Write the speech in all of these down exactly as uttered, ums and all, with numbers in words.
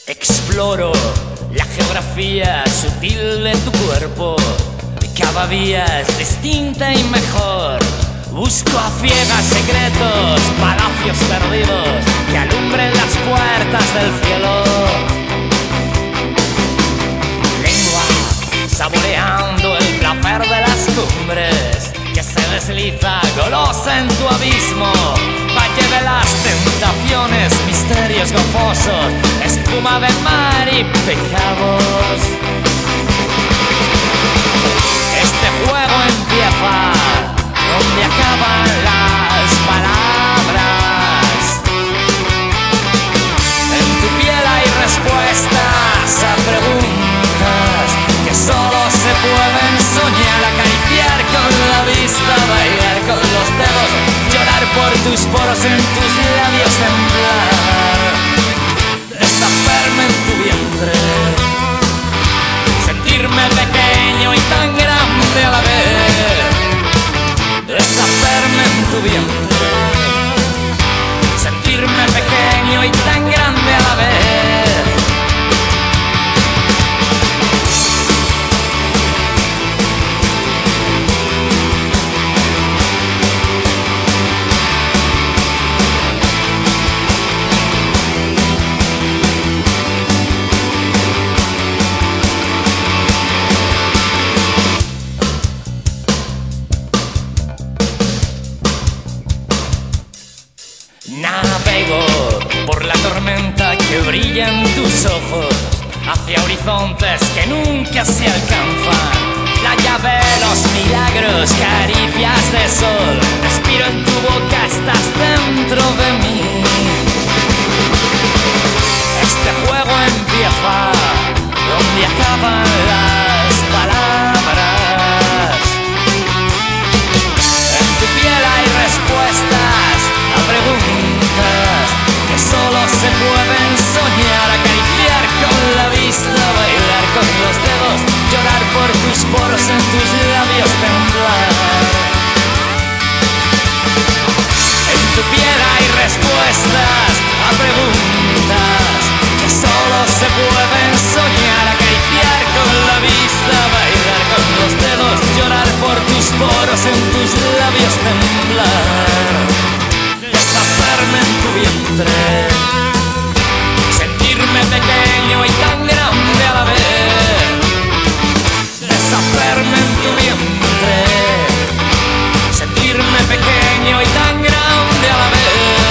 Exploro la geografía sutil de tu cuerpo. Cada día es distinta y mejor. Busco a ciegas secretos, palacios perdidos que alumbren las puertas del cielo. Lengua, saboreando el placer de las cumbres, que se desliza golosa en tu abismo. Valle de las tentaciones, misterios gozosos, espuma de mar y pecados. Este juego empieza donde acaban las palabras. En tu piel hay respuestas a preguntas que solo se pueden soñar, acariciar con la vista, bailar con los dedos, llorar por tus poros, en tus labios temblar, deshacerme en tu vientre, sentirme pequeño y tan grande a la vez, deshacerme en tu vientre, sentirme pequeño y tan grande a la vez. Por la tormenta que brilla en tus ojos, hacia horizontes que nunca se alcanzan. La llave de los milagros, caricias de sol, respiro en tu boca, estás dentro de mí. Este juego empieza donde acaban las palabras. En tu piel hay respuestas a preguntas que solo se pueden soñar, acariciar con la vista, bailar con los dedos, llorar por tus poros, en tus labios temblar. En tu piel hay respuestas a preguntas que solo se pueden soñar, acariciar con la vista, bailar con los dedos, llorar por tus poros, en tus labios temblar. Deshacerme en tu vientre, sentirme pequeño y tan grande a la vez. Deshacerme en tu vientre, sentirme pequeño y tan grande a la vez.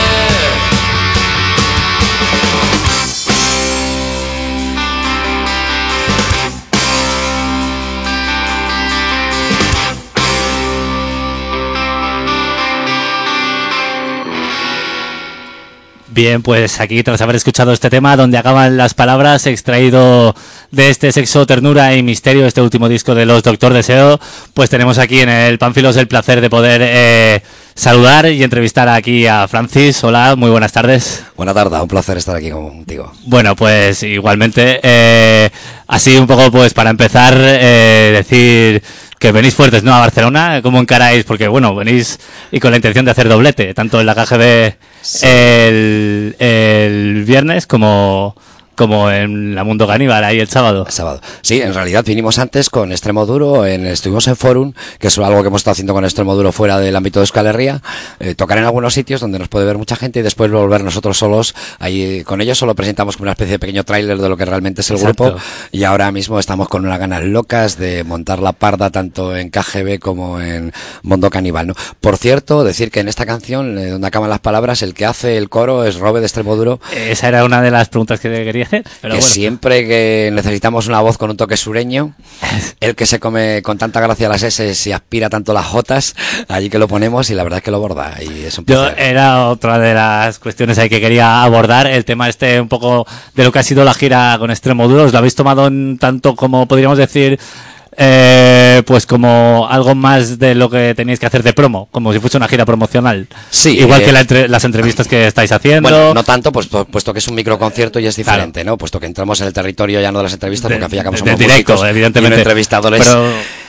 Bien, pues aquí tras haber escuchado este tema donde acaban las palabras, extraído de este Sexo, Ternura y Misterio, este último disco de los Doctor Deseo, pues tenemos aquí en el Pánfilos el placer de poder eh, saludar y entrevistar aquí a Francis. Hola, muy buenas tardes. Buenas tardes, un placer estar aquí contigo. Bueno, pues igualmente, eh, así un poco pues para empezar, eh, decir que venís fuertes, ¿no?, a Barcelona. ¿Cómo encaráis? Porque, bueno, venís y con la intención de hacer doblete, tanto en la K G B sí. el, el viernes como... como en la Mundo Caníbal, ahí el sábado. El sábado. Sí, en realidad vinimos antes con Extremo Duro, en, estuvimos en Forum, que es algo que hemos estado haciendo con Extremo Duro fuera del ámbito de Euskal Herria, eh, tocar en algunos sitios donde nos puede ver mucha gente y después volver nosotros solos. Ahí con ellos solo presentamos como una especie de pequeño tráiler de lo que realmente es el Exacto. grupo, y ahora mismo estamos con unas ganas locas de montar la parda tanto en K G B como en Mundo Caníbal, ¿no? Por cierto, decir que en esta canción, eh, donde acaban las palabras, el que hace el coro es Robe de Extremo Duro. Esa era una de las preguntas que quería hacer. Pero que bueno. Siempre que necesitamos una voz con un toque sureño, el que se come con tanta gracia las S y aspira tanto las Jotas, allí que lo ponemos y la verdad es que lo borda y es un placer. Yo era otra de las cuestiones ahí que quería abordar, el tema este un poco de lo que ha sido la gira con Extremo Duro. ¿Os lo habéis tomado en tanto como podríamos decir eh, pues como algo más de lo que tenéis que hacer de promo, como si fuese una gira promocional? Sí, igual eh, que la entre, las entrevistas que estáis haciendo. Bueno, no tanto, pues puesto que es un microconcierto y es diferente, claro, ¿no? Puesto que entramos en el territorio ya no de las entrevistas, porque al fin y al cabo somos directo, músicos evidentemente, y no entrevistadores. Pero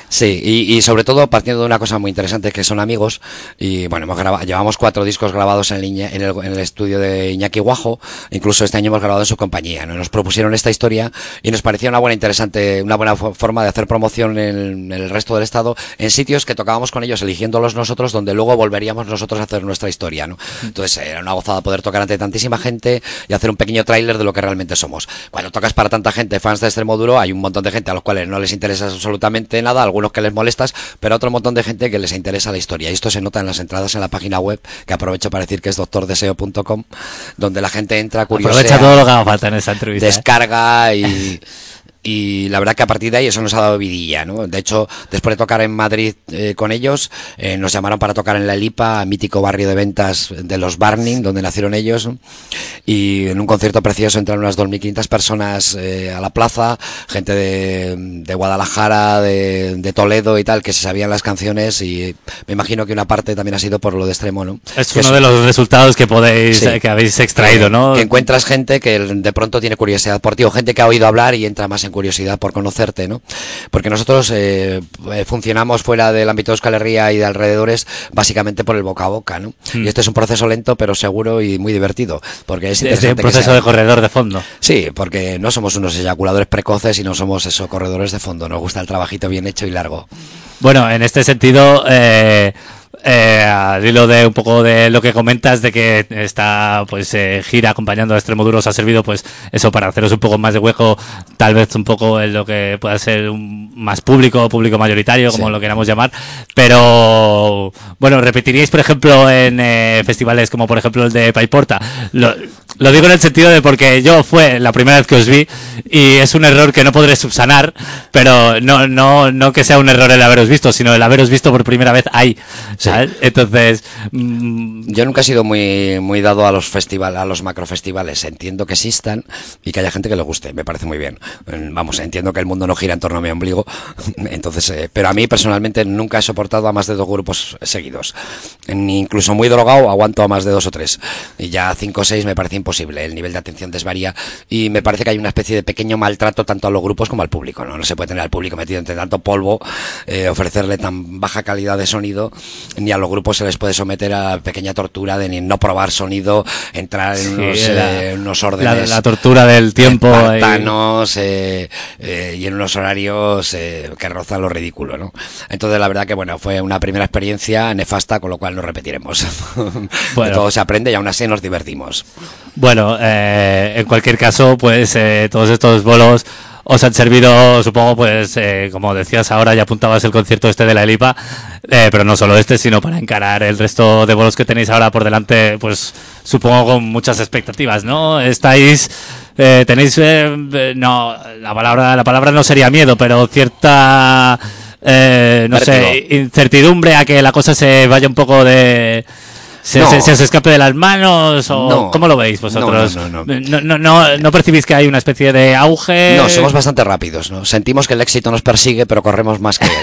Sí, y, y sobre todo partiendo de una cosa muy interesante, que son amigos, y bueno, hemos grabado, llevamos cuatro discos grabados en, línea, en, el, en el estudio de Iñaki Guajo, incluso este año hemos grabado en su compañía, ¿no? Nos propusieron esta historia y nos parecía una buena interesante, una buena forma de hacer promoción en, en el resto del estado, en sitios que tocábamos con ellos, eligiéndolos nosotros, donde luego volveríamos nosotros a hacer nuestra historia, ¿no? Entonces era una gozada poder tocar ante tantísima gente y hacer un pequeño tráiler de lo que realmente somos. Cuando tocas para tanta gente, fans de Extremoduro, hay un montón de gente a los cuales no les interesa absolutamente nada, algunos que les molestas, pero otro montón de gente que les interesa la historia. Y esto se nota en las entradas en la página web, que aprovecho para decir que es doctor deseo punto com, donde la gente entra, curiosea, aprovecha todo lo que haga falta en esta entrevista. Descarga ¿eh? y... Y la verdad que a partir de ahí eso nos ha dado vidilla, ¿no? De hecho, después de tocar en Madrid eh, con ellos, eh, nos llamaron para tocar en La Elipa, mítico barrio de ventas de los Barning, donde nacieron ellos, ¿no? Y en un concierto precioso entraron unas dos mil quinientas personas eh, a la plaza, gente de, de Guadalajara, de, de Toledo y tal, que se sabían las canciones, y me imagino que una parte también ha sido por lo de Extremo, ¿no? Es que uno es, de los resultados que podéis, sí, eh, que habéis extraído, ¿no? Que encuentras gente que de pronto tiene curiosidad por ti, o gente que ha oído hablar y entra más en curiosidad por conocerte, ¿no? Porque nosotros eh, funcionamos fuera del ámbito de Euskal Herria y de alrededores básicamente por el boca a boca, ¿no? Mm. Y este es un proceso lento pero seguro y muy divertido, porque es interesante. Es un proceso de corredor de fondo. Sí, porque no somos unos eyaculadores precoces y no somos eso, corredores de fondo. Nos gusta el trabajito bien hecho y largo. Bueno, en este sentido, eh, eh, al hilo de un poco de lo que comentas, de que esta pues eh, gira acompañando a Extremoduro, os ha servido pues eso para haceros un poco más de hueco, tal vez un poco en lo que pueda ser un más público, público mayoritario, como sí, lo queramos llamar, pero bueno, repetiríais por ejemplo en eh, festivales como por ejemplo el de Paiporta. Lo, lo digo en el sentido de porque yo fue la primera vez que os vi y es un error que no podré subsanar, pero no no no que sea un error el haberos visto, sino el haberos visto por primera vez ahí, ¿sabes? Sí. Entonces mmm... yo nunca he sido muy muy dado a los festivales, a los macrofestivales. Entiendo que existan y que haya gente que le guste, me parece muy bien. Vamos, entiendo que el mundo no gira en torno a mi ombligo, entonces, eh, pero a mí personalmente nunca he soportado a más de dos grupos seguidos. Ni incluso muy drogado aguanto a más de dos o tres, y ya cinco o seis me parece imposible. El nivel de atención desvaría y me parece que hay una especie de pequeño maltrato tanto a los grupos como al público, no, no se puede tener al público metido entre tanto polvo, eh, ofrecerle tan baja calidad de sonido, ni a los grupos se les puede someter a la pequeña tortura de ni no probar sonido, entrar en sí, unos, la, eh, unos órdenes, la, la tortura del tiempo, espartanos, eh, eh, y en unos horarios eh, que rozan lo ridículo, ¿no? Entonces la verdad que bueno, fue una primera experiencia nefasta, con lo cual no repetiremos. Bueno. De todo se aprende y aún así nos divertimos. Bueno, eh, en cualquier caso, pues eh, todos estos bolos os han servido, supongo, pues eh, como decías ahora, ya apuntabas el concierto este de La Elipa, eh, pero no solo este, sino para encarar el resto de bolos que tenéis ahora por delante, pues supongo con muchas expectativas, ¿no? Estáis, eh, tenéis, eh, no, la palabra, la palabra no sería miedo, pero cierta, eh, no Vértigo. sé, incertidumbre a que la cosa se vaya un poco de... ¿Se, no. se, se os escape de las manos o no. ¿Cómo lo veis vosotros? No, no, no, no. No, no, no, ¿No percibís que hay una especie de auge? No, somos bastante rápidos, ¿no? Sentimos que el éxito nos persigue, pero corremos más que él.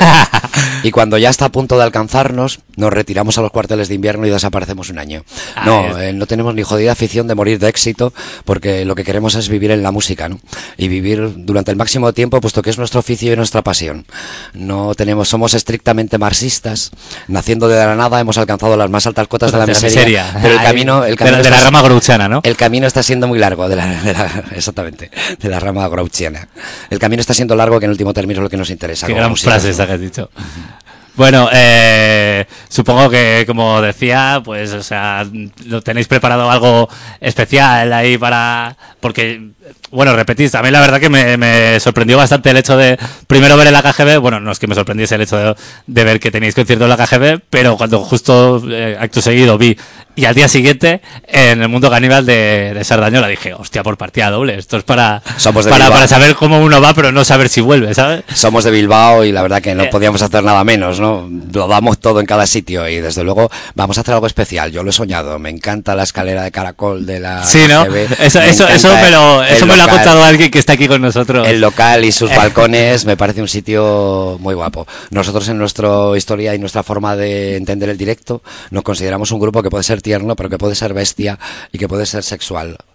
Y cuando ya está a punto de alcanzarnos, nos retiramos a los cuarteles de invierno y desaparecemos un año. Ah, no, eh, no tenemos ni jodida afición de morir de éxito, porque lo que queremos es vivir en la música, ¿no? Y vivir durante el máximo tiempo, puesto que es nuestro oficio y nuestra pasión. No tenemos, somos estrictamente marxistas. Naciendo de la nada hemos alcanzado las más altas cotas de la miseria, miseria. Pero el camino, el camino de, la, de la rama grouchiana, ¿no? El camino está siendo muy largo, de la, de la, exactamente, de la rama grouchiana. El camino está siendo largo, que en último término es lo que nos interesa. Qué gran frase esa que has dicho. Bueno, eh, supongo que, como decía, pues, o sea, ¿lo tenéis preparado algo especial ahí para...? Porque, bueno, repetís, a mí la verdad que me, me sorprendió bastante el hecho de primero ver en la K G B, bueno, no es que me sorprendiese el hecho de, de ver que tenéis concierto en la K G B, pero cuando justo eh, acto seguido vi, y al día siguiente, en el Mundo Caníbal de, de Sardañola, dije, hostia, por partida doble, esto es para, para, para saber cómo uno va, pero no saber si vuelve, ¿sabes? Somos de Bilbao y la verdad que no eh. podíamos hacer nada menos, ¿no? Lo damos todo en cada sitio y desde luego vamos a hacer algo especial. Yo lo he soñado, me encanta la escalera de caracol de la sí, ¿no? K G B. Eso, eso, eso me lo, eso me lo ha contado alguien que está aquí con nosotros. El local y sus balcones me parece un sitio muy guapo. Nosotros en nuestra historia y nuestra forma de entender el directo nos consideramos un grupo que puede ser tierno, pero que puede ser bestia y que puede ser sexual.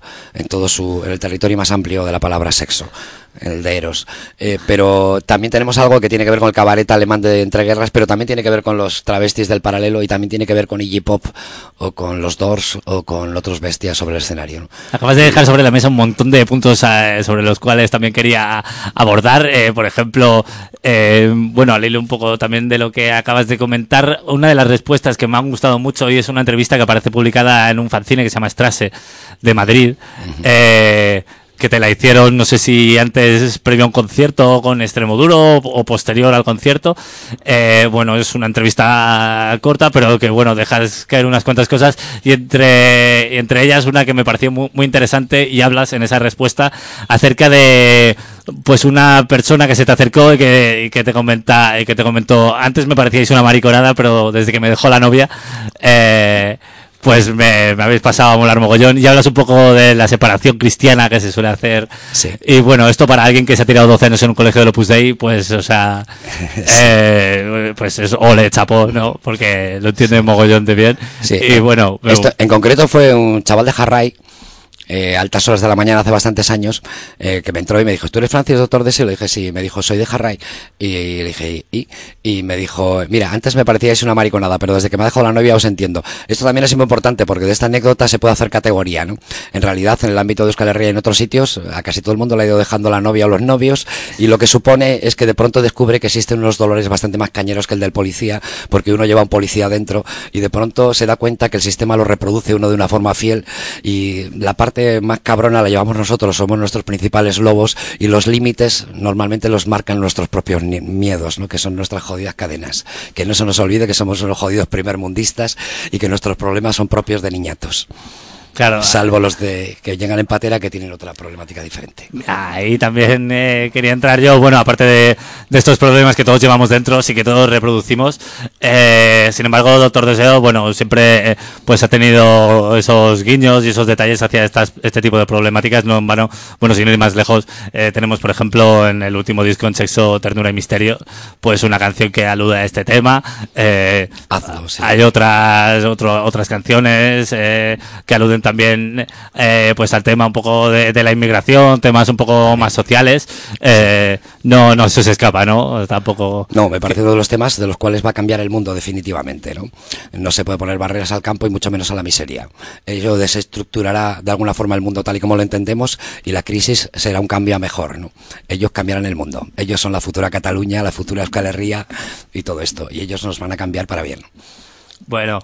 en todo su, en el territorio más amplio de la palabra sexo, el de Eros. Eh, pero también tenemos algo que tiene que ver con el cabaret alemán de entreguerras, pero también tiene que ver con los travestis del paralelo y también tiene que ver con Iggy Pop o con los Doors o con otros bestias sobre el escenario, ¿no? Acabas de dejar sobre la mesa un montón de puntos eh, sobre los cuales también quería abordar. Eh, por ejemplo, eh, bueno, al hilo un poco también de lo que acabas de comentar, una de las respuestas que me han gustado mucho y es una entrevista que aparece publicada en un fanzine que se llama Strasse de Madrid. Uh-huh. eh, que te la hicieron, no sé si antes previo a un concierto con Extremoduro o posterior al concierto. Eh, bueno, es una entrevista corta, pero que bueno, dejas caer unas cuantas cosas y entre, y entre ellas una que me pareció muy, muy interesante y hablas en esa respuesta acerca de pues una persona que se te acercó y que, y que te comenta y que te comentó, antes me parecíais una mariconada, pero desde que me dejó la novia, eh, pues me, me habéis pasado a molar mogollón y hablas un poco de la separación cristiana que se suele hacer. Sí. Y bueno, esto para alguien que se ha tirado doce años en un colegio del Opus Dei, pues, o sea, sí. eh, pues es ole, chapó, ¿no? Porque lo entiende mogollón de bien. Sí. Y bueno... Esto, en concreto fue un chaval de Jarray, Eh, altas horas de la mañana hace bastantes años, eh, que me entró y me dijo, ¿tú eres Francis, doctor Deseo? Le dije, sí. Me dijo, soy de Jarray. Y, y le dije, ¿y? Y me dijo, mira, antes me parecíais una mariconada, pero desde que me ha dejado la novia os entiendo. Esto también es muy importante porque de esta anécdota se puede hacer categoría, ¿no? En realidad, en el ámbito de Euskal Herria y en otros sitios, a casi todo el mundo le ha ido dejando la novia o los novios, y lo que supone es que de pronto descubre que existen unos dolores bastante más cañeros que el del policía, porque uno lleva un policía dentro, y de pronto se da cuenta que el sistema lo reproduce uno de una forma fiel, y la parte más cabrona la llevamos nosotros, somos nuestros principales lobos, y los límites normalmente los marcan nuestros propios miedos, ¿no? Que son nuestras jodidas cadenas. Que no se nos olvide que somos unos jodidos primermundistas y que nuestros problemas son propios de niñatos. Claro. Salvo los de que llegan en patera, que tienen otra problemática diferente. Ahí también eh, quería entrar yo, bueno, aparte de, de estos problemas que todos llevamos dentro, sí que todos reproducimos. Eh, sin embargo, Doctor Deseo, bueno, siempre eh, pues ha tenido esos guiños y esos detalles hacia estas, este tipo de problemáticas. No en vano, bueno, sin ir más lejos, eh, tenemos, por ejemplo, en el último disco, en Sexo, Ternura y Misterio, pues una canción que alude a este tema. Eh, Hazlo, sí. Hay otras, otro, otras canciones eh, que aluden también eh, pues al tema un poco de, de la inmigración, temas un poco más sociales. Eh, no, no se os escapa, ¿no? Tampoco. No, me parece uno de los temas de los cuales va a cambiar el mundo definitivamente, ¿no? No se puede poner barreras al campo y mucho menos a la miseria. Ello desestructurará de alguna forma el mundo tal y como lo entendemos y la crisis será un cambio a mejor, ¿no? Ellos cambiarán el mundo. Ellos son la futura Cataluña, la futura Euskal Herria y todo esto. Y ellos nos van a cambiar para bien. Bueno,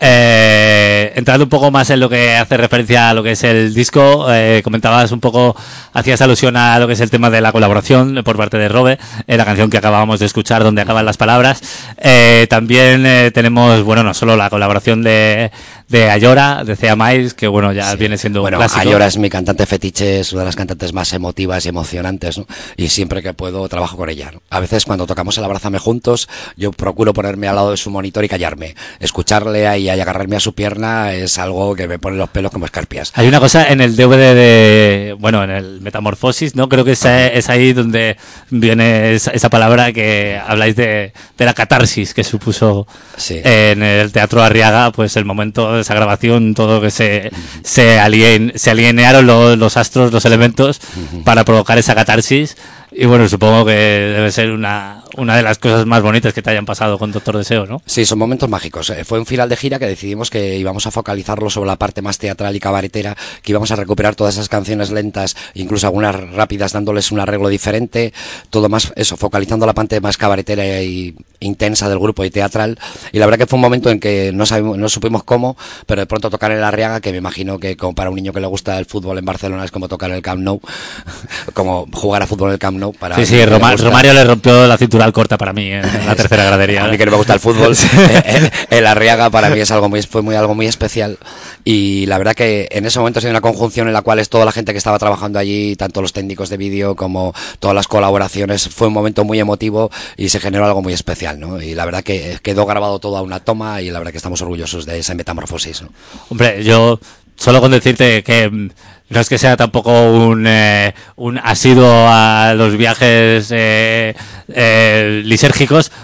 eh, entrando un poco más en lo que hace referencia a lo que es el disco, eh, comentabas un poco, hacías alusión a lo que es el tema de la colaboración por parte de Robe, en la canción que acabábamos de escuchar, Donde acaban las palabras. Eh, también eh, tenemos, bueno, no solo la colaboración de, de Ayora, de Cea Mais, que bueno, ya sí. viene siendo bueno, un clásico. Ayora es mi cantante fetiche, es una de las cantantes más emotivas y emocionantes, ¿no? Y siempre que puedo trabajo con ella, ¿no? A veces cuando tocamos el Abrázame Juntos, yo procuro ponerme al lado de su monitor y callarme. Escucharle ahí y agarrarme a su pierna es algo que me pone los pelos como escarpias. Hay una cosa en el D V D de, bueno, en el Metamorfosis, ¿no? Creo que es, es ahí donde viene esa, esa palabra que habláis de, de la catarsis que supuso sí. en el Teatro Arriaga, pues el momento de esa grabación, todo que se, uh-huh. se, alien, se alinearon los, los astros, los elementos uh-huh. para provocar esa catarsis. Y bueno, supongo que debe ser una, una de las cosas más bonitas que te hayan pasado con Doctor Deseo, ¿no? Sí, son momentos mágicos. Fue un final de gira que decidimos que íbamos a focalizarlo sobre la parte más teatral y cabaretera, que íbamos a recuperar todas esas canciones lentas, incluso algunas rápidas, dándoles un arreglo diferente, todo más, eso, focalizando la parte más cabaretera y intensa del grupo y teatral. Y la verdad que fue un momento en que no sabemos, no supimos cómo, pero de pronto tocar en la Arriaga, que me imagino que como para un niño que le gusta el fútbol en Barcelona es como tocar en el Camp Nou, como jugar a fútbol en el Camp Nou. Para sí, sí, Roma, Romario le rompió la cintura al corta para mí en la tercera gradería. A mí que no me gusta el fútbol, el, el Arriaga para mí es algo muy, fue muy, algo muy especial. Y la verdad que en ese momento ha sido una conjunción en la cual es toda la gente que estaba trabajando allí, tanto los técnicos de vídeo como todas las colaboraciones, fue un momento muy emotivo y se generó algo muy especial, ¿no? Y la verdad que quedó grabado todo a una toma y la verdad que estamos orgullosos de esa metamorfosis, ¿no? Hombre, yo solo con decirte que no es que sea tampoco un, eh, un asiduo a los viajes eh, eh, lisérgicos,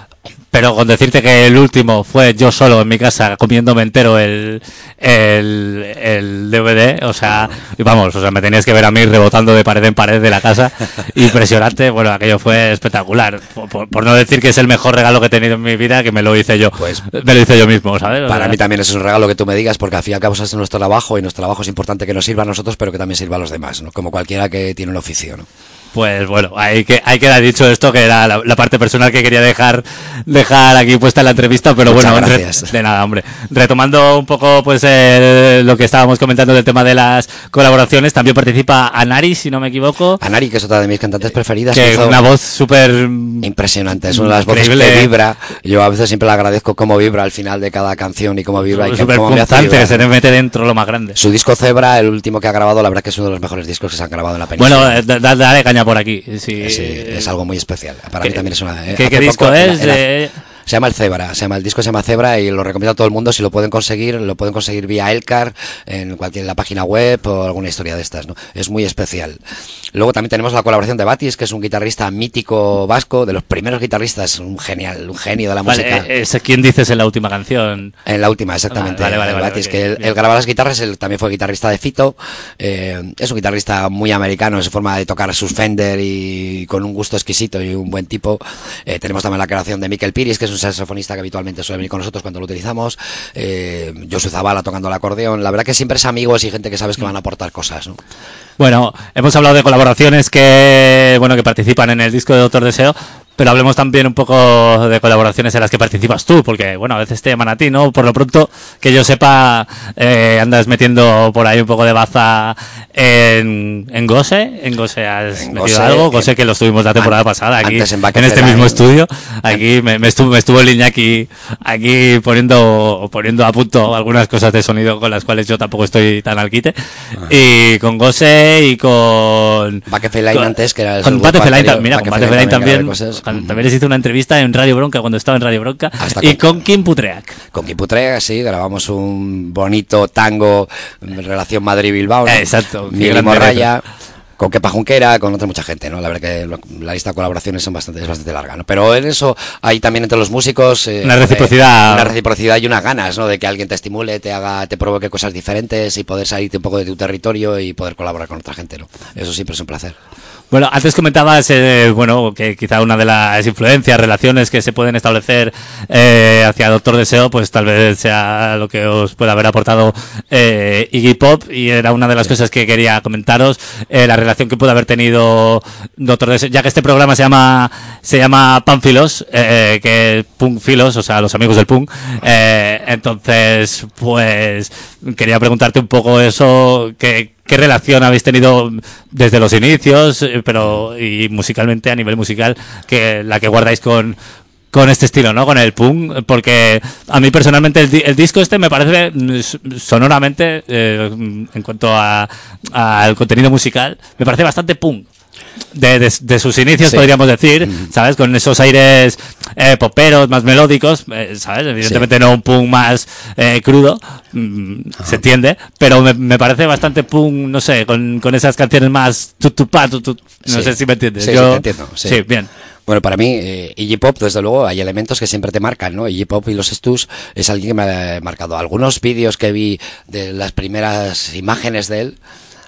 pero con decirte que el último fue yo solo en mi casa comiéndome entero el, el, el D V D, o sea, y vamos, o sea, me tenías que ver a mí rebotando de pared en pared de la casa, impresionante, bueno, aquello fue espectacular, por, por, por no decir que es el mejor regalo que he tenido en mi vida, que me lo hice yo, pues, me lo hice yo mismo, ¿sabes? O para sea, mí también es un regalo que tú me digas, porque al fin y al cabo es nuestro trabajo, y nuestro trabajo es importante que nos sirva a nosotros, pero que también sirva a los demás, ¿no? Como cualquiera que tiene un oficio, ¿no? Pues bueno, hay que hay que dar dicho esto, que era la, la parte personal que quería dejar dejar aquí puesta en la entrevista, pero Muchas bueno, gracias. Re, de nada, hombre. Retomando un poco pues eh, lo que estábamos comentando del tema de las colaboraciones, también participa Anari, si no me equivoco. Anari, que es otra de mis cantantes preferidas. Que es una voz súper impresionante, es una de las voces increíble. que vibra. Yo a veces siempre le agradezco cómo vibra al final de cada canción y cómo vibra y súper cómo me hace punzante, vibrar. se le mete dentro lo más grande. Su disco Zebra, el último que ha grabado, la verdad que es uno de los mejores discos que se han grabado en la península. Bueno, eh, da, dale caña por aquí. Sí, Sí, es algo muy especial. Para mí también es una. ¿Qué, qué disco poco, es? En la, en la, eh... Se llama el Zebra, se llama el disco se llama Zebra y lo recomiendo a todo el mundo si lo pueden conseguir, lo pueden conseguir vía Elcar en cualquier la página web o alguna historia de estas, ¿no? Es muy especial. Luego también tenemos la colaboración de Batis, que es un guitarrista mítico vasco, de los primeros guitarristas, un genial, un genio de la vale, música. ¿Es quién dices en la última canción? En la última, exactamente. Vale, vale, vale, Batis, vale, que él, okay, él graba las guitarras, él también fue guitarrista de Fito. Eh, es un guitarrista muy americano en su forma de tocar sus Fender y con un gusto exquisito y un buen tipo. Eh, tenemos también la creación de Mikel Piris, que es un saxofonista que habitualmente suele venir con nosotros cuando lo utilizamos. Eh, Josu Zabala tocando el acordeón. La verdad que siempre es amigos y gente que sabes que van a aportar cosas, ¿no? Bueno, hemos hablado de colaboraciones que, bueno, que participan en el disco de Doctor Deseo, pero hablemos también un poco de colaboraciones en las que participas tú, porque, bueno, a veces te llaman a ti, ¿no? Por lo pronto, que yo sepa, eh, andas metiendo por ahí un poco de baza en, en Gose. En Gose has en metido Gose, algo. Gose, que lo estuvimos la temporada an, pasada aquí, en, en, en este mismo estudio. Aquí me, me, estuvo, me estuvo el Iñaki aquí poniendo, poniendo a punto algunas cosas de sonido con las cuales yo tampoco estoy tan al quite. Ah. Y con Gose y con... Backefeline antes, que era el Con Backefeline, mira, con Backefeline también. Cosas. También les hice una entrevista en Radio Bronca cuando estaba en Radio Bronca. Hasta y con, con Kim Putreak. Con Kim Putreak, sí, grabamos un bonito tango en relación Madrid-Bilbao, ¿no? Exacto. Miguel Morraya, con Kepa Junquera, con otra mucha gente, ¿no? La verdad que lo, la lista de colaboraciones son bastante, es bastante larga, ¿no? Pero en eso hay también entre los músicos eh, una reciprocidad. Eh, una reciprocidad y unas ganas, ¿no? De que alguien te estimule, te haga, te provoque cosas diferentes y poder salirte un poco de tu territorio y poder colaborar con otra gente, ¿no? Eso siempre es un placer. Bueno, antes comentabas, eh, bueno, que quizá una de las influencias, relaciones que se pueden establecer eh, hacia Doctor Deseo, pues tal vez sea lo que os pueda haber aportado eh, Iggy Pop, y era una de las cosas que quería comentaros, eh, la relación que puede haber tenido Doctor Deseo, ya que este programa se llama se llama Panfilos, eh, que es Punk Filos, o sea, los amigos del punk, eh, entonces, pues quería preguntarte un poco eso, que ¿qué relación habéis tenido desde los inicios, pero y musicalmente, a nivel musical, que la que guardáis con, con este estilo, ¿no? Con el punk, porque a mí personalmente el, el disco este me parece sonoramente, eh, en cuanto a al contenido musical, me parece bastante punk. De, de, de sus inicios, sí, podríamos decir, ¿sabes? Con esos aires eh, poperos, más melódicos, eh, ¿sabes? Evidentemente sí, no un punk más eh, crudo, mm, se entiende, pero me, me parece bastante punk, no sé, con, con esas canciones más tutupa, tutut, no sí, sé si me entiendes. Sí, Yo, sí, te entiendo. Sí, sí, bien. Bueno, para mí, eh, Iggy Pop, desde luego, hay elementos que siempre te marcan, ¿no? Iggy Pop y los Stus es alguien que me ha marcado. Algunos vídeos que vi de las primeras imágenes de él,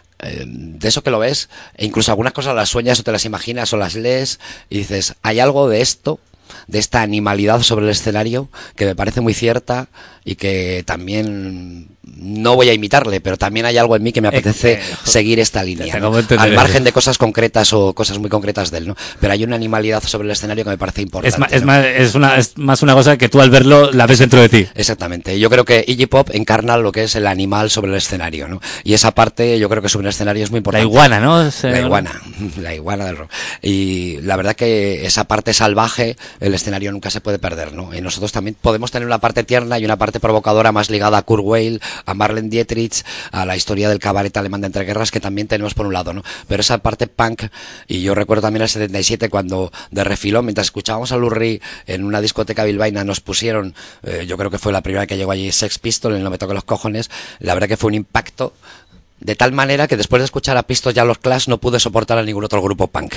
de eso que lo ves, e incluso algunas cosas las sueñas o te las imaginas o las lees y dices, hay algo de esto, de esta animalidad sobre el escenario que me parece muy cierta y que también no voy a imitarle, pero también hay algo en mí que me apetece eh, eh, seguir esta línea, ¿no? Al margen de cosas concretas o cosas muy concretas de él, ¿no? Pero hay una animalidad sobre el escenario que me parece importante. Es más, ¿no? es más, es una, es más una cosa que tú al verlo la ves dentro de ti. Exactamente. Yo creo que Iggy Pop encarna lo que es el animal sobre el escenario, ¿no? Y esa parte yo creo que sobre el escenario es muy importante. La iguana, ¿no? Se... La iguana, la iguana del rock. Y la verdad que esa parte salvaje, el escenario nunca se puede perder, ¿no? Y nosotros también podemos tener una parte tierna y una parte provocadora más ligada a Kurt Weill, a Marlene Dietrich, a la historia del cabaret alemán de entreguerras, que también tenemos por un lado, ¿no? Pero esa parte punk, y yo recuerdo también el setenta y siete cuando de refilón, mientras escuchábamos a Lou Reed en una discoteca bilbaína, nos pusieron, eh, yo creo que fue la primera que llegó allí, Sex Pistols, en No me toque los cojones, la verdad que fue un impacto De tal manera que después de escuchar a Pistols y a los Clash no pude soportar a ningún otro grupo punk.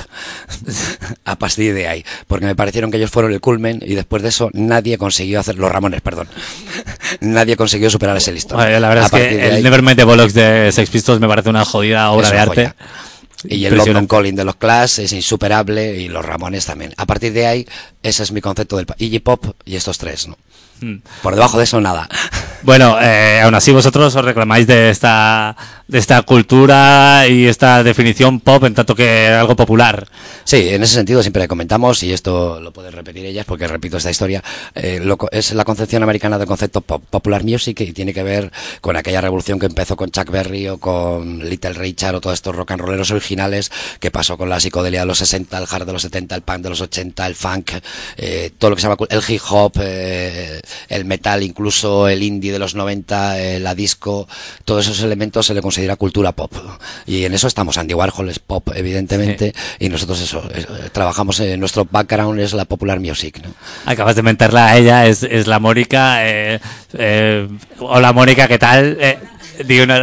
A partir de ahí. Porque me parecieron que ellos fueron el culmen y después de eso nadie consiguió hacer... Los Ramones, perdón. Nadie consiguió superar ese listón. Bueno, la verdad a es que el ahí, Nevermind the Bollocks de Sex Pistols me parece una jodida obra de arte. Joya. Y el London Calling de los Clash es insuperable y los Ramones también. A partir de ahí, ese es mi concepto del Iggy Pop y estos tres, ¿no? Hmm. Por debajo de eso, nada. Bueno, eh, aún así vosotros os reclamáis de esta de esta cultura y esta definición pop en tanto que algo popular. Sí, en ese sentido siempre comentamos, y esto lo pueden repetir ellas porque repito esta historia, eh, lo, es la concepción americana del concepto pop, popular music, y tiene que ver con aquella revolución que empezó con Chuck Berry o con Little Richard o todos estos rock and rolleros originales, que pasó con la psicodelia de los sesenta, el hard de los setenta, el punk de los ochenta, el funk, eh, todo lo que se llama el hip hop, eh, el metal, incluso el indie de los noventa, eh, la disco, todos esos elementos se le considera cultura pop, y en eso estamos. Andy Warhol es pop, evidentemente, sí. Y nosotros eso, eh, trabajamos en nuestro background, es la popular music, ¿no? Acabas de mentarla a ella, es, es la Mónica. eh, eh, hola Mónica, ¿qué tal? Eh, Digo, no,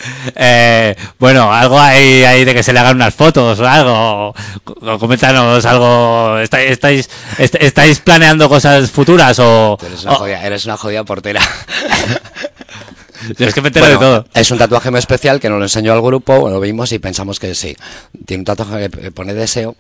eh, bueno, algo hay ahí de que se le hagan unas fotos o algo. O, coméntanos algo. ¿Estáis, estáis, est, estáis planeando cosas futuras o...? Eres una, o, jodida, eres una jodida portera. Yo es que me entero bueno, de todo. Es un tatuaje muy especial que nos lo enseñó al grupo, lo vimos y pensamos que sí. Tiene un tatuaje que pone deseo.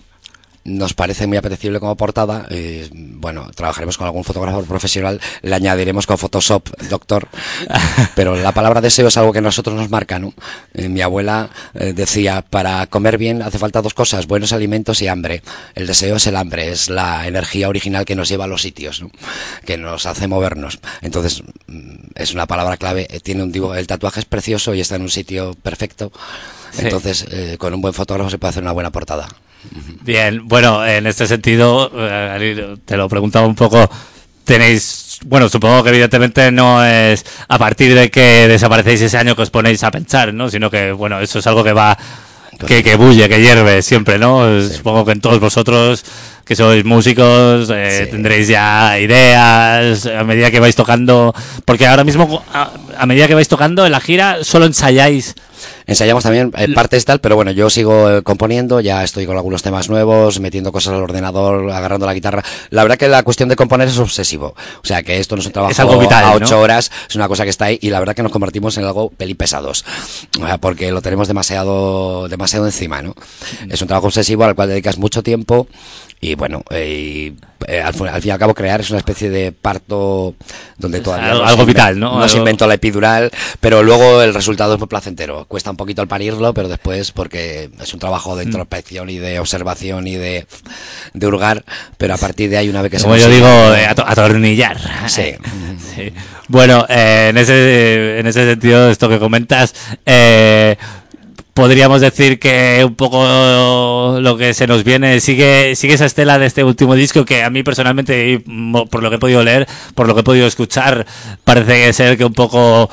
Nos parece muy apetecible como portada. Y, bueno, trabajaremos con algún fotógrafo profesional, le añadiremos con Photoshop, doctor. Pero la palabra deseo es algo que a nosotros nos marca, ¿no? Eh, mi abuela eh, decía, para comer bien hace falta dos cosas, buenos alimentos y hambre. El deseo es el hambre, es la energía original que nos lleva a los sitios, ¿no? Que nos hace movernos. Entonces, es una palabra clave. Tiene un digo, el tatuaje es precioso y está en un sitio perfecto. Entonces, sí. eh, con un buen fotógrafo se puede hacer una buena portada. Bien, bueno, en este sentido, eh, te lo preguntaba un poco, tenéis, bueno, supongo que evidentemente no es a partir de que desaparecéis ese año que os ponéis a pensar, ¿no? Sino que, bueno, eso es algo que va, que, que bulle, que hierve siempre, ¿no? Sí. Supongo que en todos vosotros, que sois músicos, eh, sí. tendréis ya ideas a medida que vais tocando, porque ahora mismo, a, a medida que vais tocando en la gira, solo ensayáis. Ensayamos también eh, partes tal, pero bueno, yo sigo eh, componiendo, ya estoy con algunos temas nuevos, metiendo cosas al ordenador, agarrando la guitarra. La verdad que la cuestión de componer es obsesivo. O sea, que esto no es un trabajo es algo vital, a ocho ¿no? horas, es una cosa que está ahí, y la verdad que nos convertimos en algo pelipesados, o sea, porque lo tenemos demasiado demasiado encima, ¿no? Mm. Es un trabajo obsesivo al cual dedicas mucho tiempo. Y bueno, eh, eh, al, al fin y al cabo crear es una especie de parto donde todavía algo, no, algo se, vital, ¿no? no algo... se inventó la epidural, pero luego el resultado es muy placentero. Cuesta un poquito el parirlo, pero después, porque es un trabajo de introspección y de observación y de, de hurgar, pero a partir de ahí una vez que Como se yo consigue, digo, eh, ato atornillar. Sí. sí. Bueno, eh, en ese en ese sentido, esto que comentas, eh, podríamos decir que un poco lo que se nos viene sigue sigue esa estela de este último disco, que a mí personalmente, y por lo que he podido leer, por lo que he podido escuchar, parece ser que un poco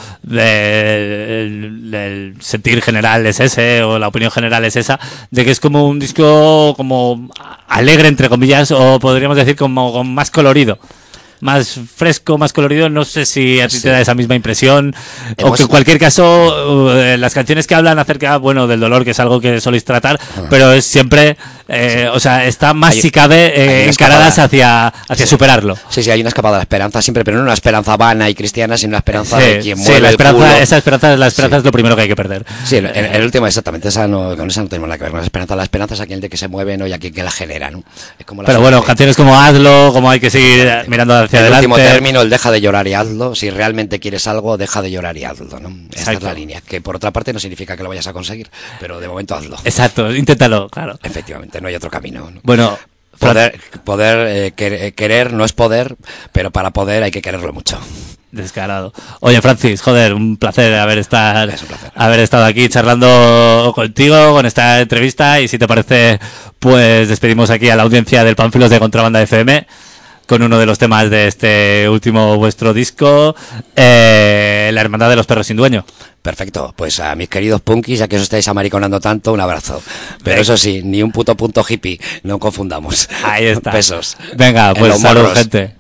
del de, de sentir general es ese, o la opinión general es esa, de que es como un disco como alegre, entre comillas, o podríamos decir como, como más colorido. Más fresco, más colorido, no sé si a ti sí. te da esa misma impresión. Hemos... O que en cualquier caso, uh, las canciones que hablan acerca, bueno, del dolor, que es algo que soléis tratar, uh-huh. pero es siempre, eh, sí. o sea, está más, hay, si cabe, eh, encaradas hacia, hacia sí. superarlo. Sí, sí, hay una escapada de la esperanza siempre, pero no una esperanza vana y cristiana, sino una esperanza sí, de quien sí, mueve la esperanza, el culo. Esa esperanza, la esperanza sí. es lo primero que hay que perder. Sí, el, el, el último, exactamente, esa no, con esa no tenemos nada que ver. La esperanza, la esperanza es aquel de que se mueve, ¿no? Y aquel que la genera, ¿no? Es como la pero bueno, canciones como Hazlo, como hay que seguir mirando hacia el adelante. Último término, el deja de llorar y hazlo. Si realmente quieres algo, deja de llorar y hazlo, ¿no? Esta Exacto. es la línea, que por otra parte no significa que lo vayas a conseguir, pero de momento hazlo. Exacto, inténtalo, claro. Efectivamente, no hay otro camino, ¿no? Bueno, poder, poder eh, querer, querer no es poder, pero para poder hay que quererlo mucho. Descarado. Oye, Francis, joder, un placer haber estar, es un placer. haber estado aquí charlando contigo, con esta entrevista, y si te parece, pues despedimos aquí a la audiencia del Pánfilos de Contrabanda F M con uno de los temas de este último vuestro disco, eh, La Hermandad de los Perros Sin Dueño. Perfecto, pues a mis queridos punkis, ya que os estáis amariconando tanto, un abrazo. Pero Venga. Eso sí, ni un puto punto hippie, no confundamos. Ahí está. Besos. Venga, pues salud, gente.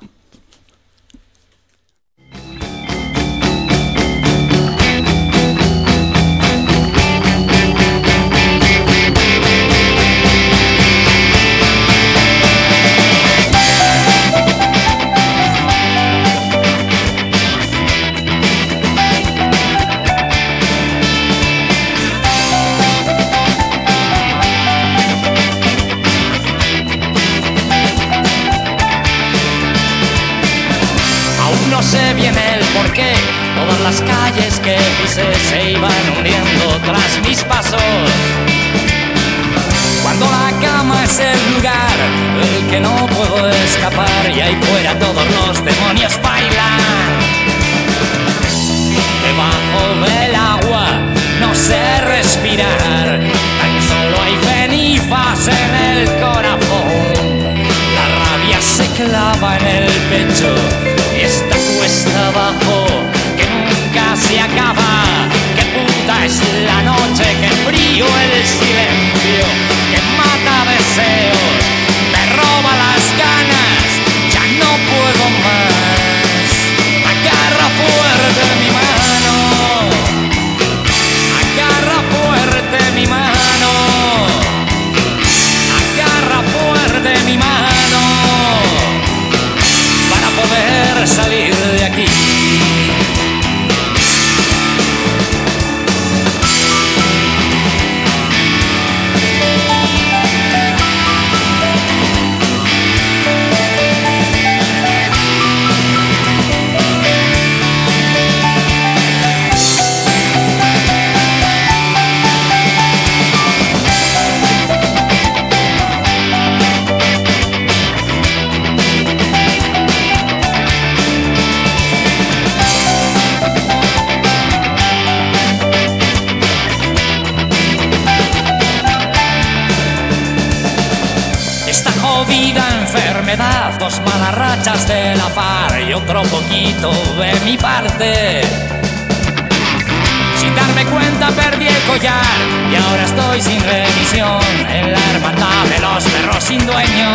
que todas las calles que pisé se iban hundiendo tras mis pasos. Cuando la cama es el lugar del que no puedo escapar y ahí fuera todos los demonios bailan. Debajo del agua no sé respirar, tan solo hay cenizas en el corazón. La rabia se clava en el pecho y esta cuesta abajo que nunca se acaba. Qué puta es la noche, qué frío el silencio, que mata deseos, me roba las ganas, ya no puedo más. Agarra fuerte mi mano, agarra fuerte mi mano, agarra fuerte mi mano, para poder salir de aquí. Enfermedad, dos malas rachas de la par y otro poquito de mi parte. Sin darme cuenta perdí el collar y ahora estoy sin remisión en la hermandad de los perros sin dueño.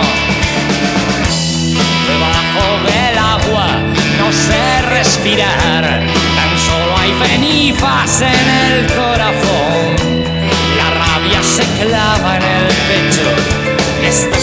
Debajo del agua no sé respirar, tan solo hay cenizas en el corazón. La rabia se clava en el pecho. Esta